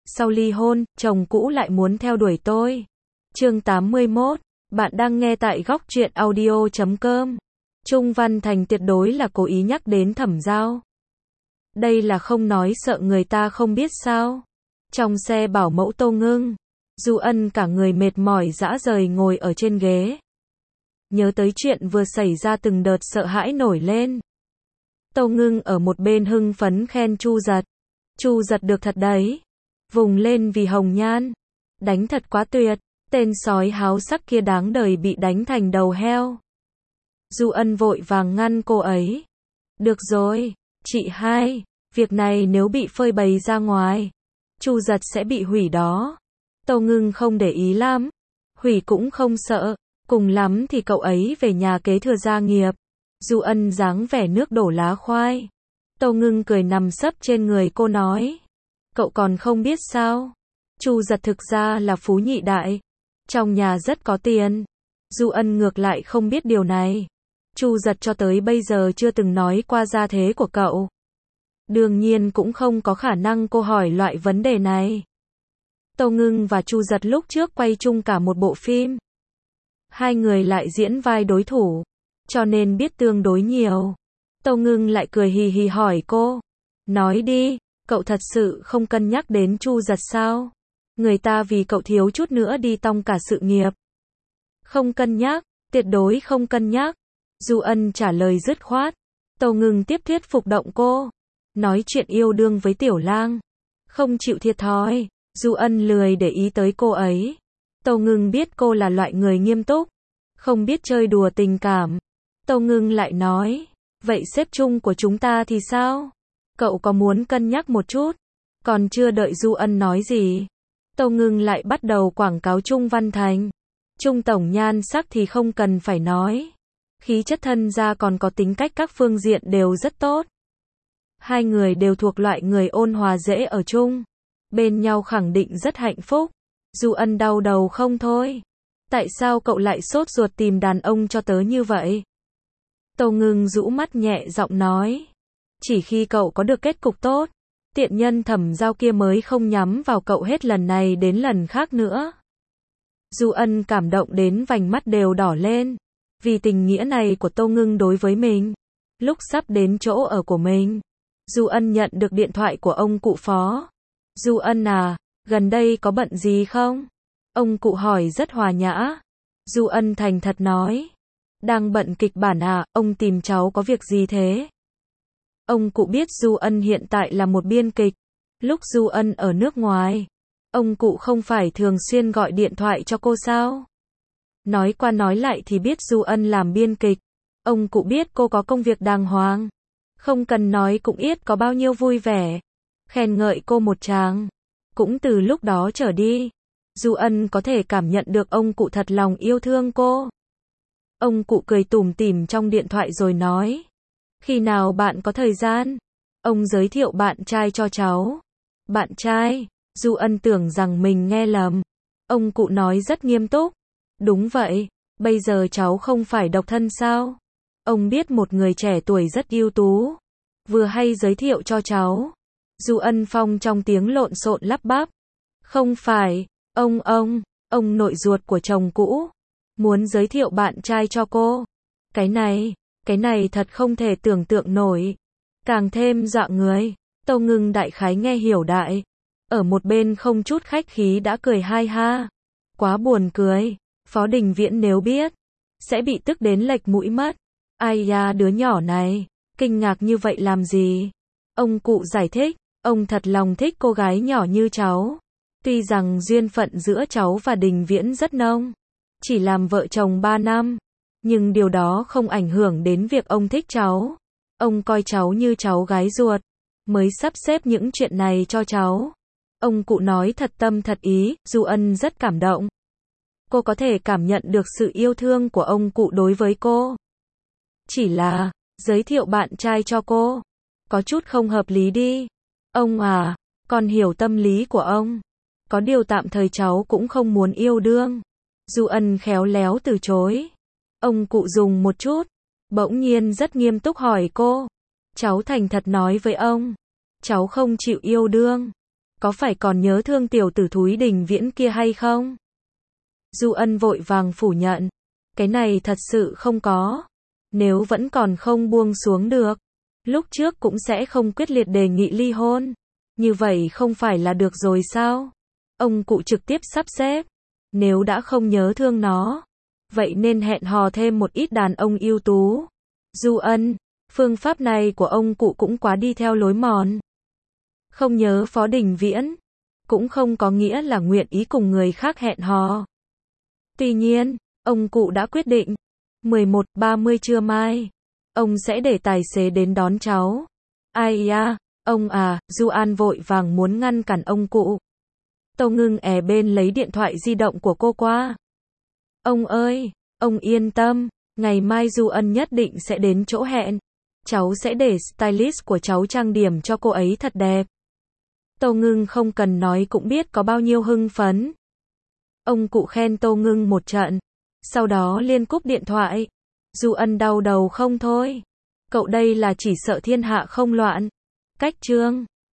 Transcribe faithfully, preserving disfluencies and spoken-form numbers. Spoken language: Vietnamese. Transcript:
sau ly hôn, chồng cũ lại muốn theo đuổi tôi. Chương tám mươi mốt, bạn đang nghe tại góc truyện audio chấm com. Trung Văn Thành tuyệt đối là cố ý nhắc đến Thẩm Giao. Đây là không nói sợ người ta không biết sao. Trong xe bảo mẫu Tô Ngưng, Du Ân cả người mệt mỏi rã rời ngồi ở trên ghế. Nhớ tới chuyện vừa xảy ra từng đợt sợ hãi nổi lên. Tô Ngưng ở một bên hưng phấn khen Chu Giật. Chu Giật được thật đấy. Vùng lên vì hồng nhan. Đánh thật quá tuyệt. Tên sói háo sắc kia đáng đời bị đánh thành đầu heo. Du Ân vội vàng ngăn cô ấy. Được rồi, chị hai, việc này nếu bị phơi bày ra ngoài, Chu Giật sẽ bị hủy đó. Tô Ngưng không để ý lắm. Hủy cũng không sợ. Cùng lắm thì cậu ấy về nhà kế thừa gia nghiệp. Du Ân dáng vẻ nước đổ lá khoai. Tô Ngưng cười nằm sấp trên người cô nói. Cậu còn không biết sao. Chu Giật thực ra là phú nhị đại. Trong nhà rất có tiền. Du Ân ngược lại không biết điều này. Chu Giật cho tới bây giờ chưa từng nói qua gia thế của cậu. Đương nhiên cũng không có khả năng cô hỏi loại vấn đề này. Tô Ngưng và Chu Giật lúc trước quay chung cả một bộ phim. Hai người lại diễn vai đối thủ, cho nên biết tương đối nhiều. Tô Ngưng lại cười hì hì hỏi cô. Nói đi, cậu thật sự không cân nhắc đến Chu Giật sao? Người ta vì cậu thiếu chút nữa đi tong cả sự nghiệp. Không cân nhắc, tuyệt đối không cân nhắc. Du Ân trả lời dứt khoát. Tô Ngưng tiếp thuyết phục động cô. Nói chuyện yêu đương với Tiểu Lang. Không chịu thiệt thòi. Du Ân lười để ý tới cô ấy. Tô Ngưng biết cô là loại người nghiêm túc. Không biết chơi đùa tình cảm. Tô Ngưng lại nói. Vậy sếp chung của chúng ta thì sao? Cậu có muốn cân nhắc một chút? Còn chưa đợi Du Ân nói gì. Tô Ngưng lại bắt đầu quảng cáo Trung Văn Thành. Trung tổng nhan sắc thì không cần phải nói. Khí chất thân ra còn có tính cách các phương diện đều rất tốt. Hai người đều thuộc loại người ôn hòa dễ ở chung. Bên nhau khẳng định rất hạnh phúc. Du Ân đau đầu không thôi. Tại sao cậu lại sốt ruột tìm đàn ông cho tớ như vậy? Tô Ngưng rũ mắt nhẹ giọng nói. Chỉ khi cậu có được kết cục tốt, tiện nhân Thẩm Giao kia mới không nhắm vào cậu hết lần này đến lần khác nữa. Du Ân cảm động đến vành mắt đều đỏ lên. Vì tình nghĩa này của Tô Ngưng đối với mình. Lúc sắp đến chỗ ở của mình, Du Ân nhận được điện thoại của ông cụ Phó. Du Ân à, gần đây có bận gì không? Ông cụ hỏi rất hòa nhã. Du Ân thành thật nói. Đang bận kịch bản à, ông tìm cháu có việc gì thế? Ông cụ biết Du Ân hiện tại là một biên kịch. Lúc Du Ân ở nước ngoài, ông cụ không phải thường xuyên gọi điện thoại cho cô sao? Nói qua nói lại thì biết Du Ân làm biên kịch. Ông cụ biết cô có công việc đàng hoàng. Không cần nói cũng biết có bao nhiêu vui vẻ. Khen ngợi cô một tràng. Cũng từ lúc đó trở đi, Du Ân có thể cảm nhận được ông cụ thật lòng yêu thương cô. Ông cụ cười tủm tỉm trong điện thoại rồi nói. Khi nào bạn có thời gian, ông giới thiệu bạn trai cho cháu. Bạn trai? Du Ân tưởng rằng mình nghe lầm. Ông cụ nói rất nghiêm túc. Đúng vậy, bây giờ cháu không phải độc thân sao? Ông biết một người trẻ tuổi rất ưu tú. Vừa hay giới thiệu cho cháu. Du Ân Phong trong tiếng lộn xộn lắp bắp. Không phải, ông ông, ông nội ruột của chồng cũ. Muốn giới thiệu bạn trai cho cô. Cái này, cái này thật không thể tưởng tượng nổi. Càng thêm dọa người. Tô Ngưng đại khái nghe hiểu đại. Ở một bên không chút khách khí đã cười hai ha. Quá buồn cười. Phó Đình Viễn nếu biết, sẽ bị tức đến lệch mũi mất. Ai da đứa nhỏ này, kinh ngạc như vậy làm gì? Ông cụ giải thích, ông thật lòng thích cô gái nhỏ như cháu. Tuy rằng duyên phận giữa cháu và Đình Viễn rất nông, chỉ làm vợ chồng ba năm, nhưng điều đó không ảnh hưởng đến việc ông thích cháu. Ông coi cháu như cháu gái ruột, mới sắp xếp những chuyện này cho cháu. Ông cụ nói thật tâm thật ý, Du Ân rất cảm động. Cô có thể cảm nhận được sự yêu thương của ông cụ đối với cô. Chỉ là, giới thiệu bạn trai cho cô, có chút không hợp lý đi. Ông à, con hiểu tâm lý của ông. Có điều tạm thời cháu cũng không muốn yêu đương. Du Ân khéo léo từ chối. Ông cụ dùng một chút, bỗng nhiên rất nghiêm túc hỏi cô. Cháu thành thật nói với ông, cháu không chịu yêu đương. có phải còn nhớ thương tiểu tử thúi Đình Viễn kia hay không? Du Ân vội vàng phủ nhận. Cái này thật sự không có. Nếu vẫn còn không buông xuống được, lúc trước cũng sẽ không quyết liệt đề nghị ly hôn. Như vậy không phải là được rồi sao? Ông cụ trực tiếp sắp xếp. Nếu đã không nhớ thương nó, vậy nên hẹn hò thêm một ít đàn ông ưu tú. Du Ân, phương pháp này của ông cụ cũng quá đi theo lối mòn. Không nhớ Phó Đình Viễn, cũng không có nghĩa là nguyện ý cùng người khác hẹn hò. Tuy nhiên, ông cụ đã quyết định, mười một ba mươi trưa mai, ông sẽ để tài xế đến đón cháu. Ai à, ông à, Du An vội vàng muốn ngăn cản ông cụ. Tâu Ngưng è bên lấy điện thoại di động của cô qua. Ông ơi, ông yên tâm, ngày mai Du Ân nhất định sẽ đến chỗ hẹn. Cháu sẽ để stylist của cháu trang điểm cho cô ấy thật đẹp. Tâu Ngưng không cần nói cũng biết có bao nhiêu hưng phấn. Ông cụ khen Tâu Ngưng một trận, sau đó liên cúp điện thoại. Du Ân đau đầu không thôi. Cậu đây là chỉ sợ thiên hạ không loạn. Cách chương